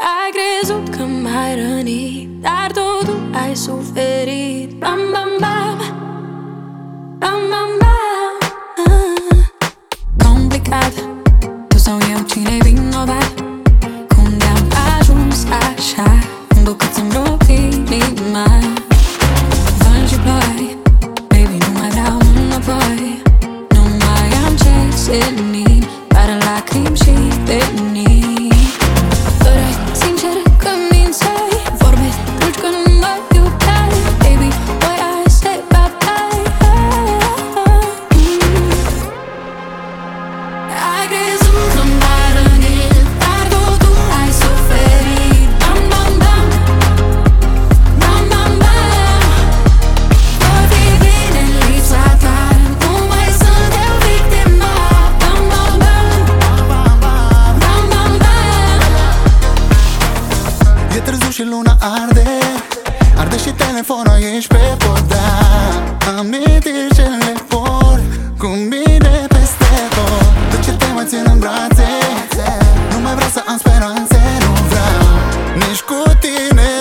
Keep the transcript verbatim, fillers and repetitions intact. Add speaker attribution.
Speaker 1: Ai crezut că m-ai rănit, dar totul ai suferit. Bam, bam, bam, bam, bam, bam. ah. Complicat, tu sau eu, cine-i vinovat? Cum de-am ajuns așa, încât să-mi rup inima. Vânt și ploi, baby, nu mai vreau înapoi. Nu mai am ce seni, doar lacrimi și venii. Păreai sincer că mințeai, vorbe dulci că nu mă iubeai. Baby, boy, I say bye-bye. Ai crezut că m-ai rănit, dar totul ai suferit. Bam, bam, bam, bam, bam, bam. Voi fi bine în lipsa ta, nu mai sunt eu victima. Bam, bam, bam, bam, bam, bam.
Speaker 2: E târziu și luna arde, arde și telefonul ești pe podar. Amintiri ce le por cu mine peste tot. De ce te mai țin în brațe? Nu mai vreau să am speranțe, nu vreau nici cu tine.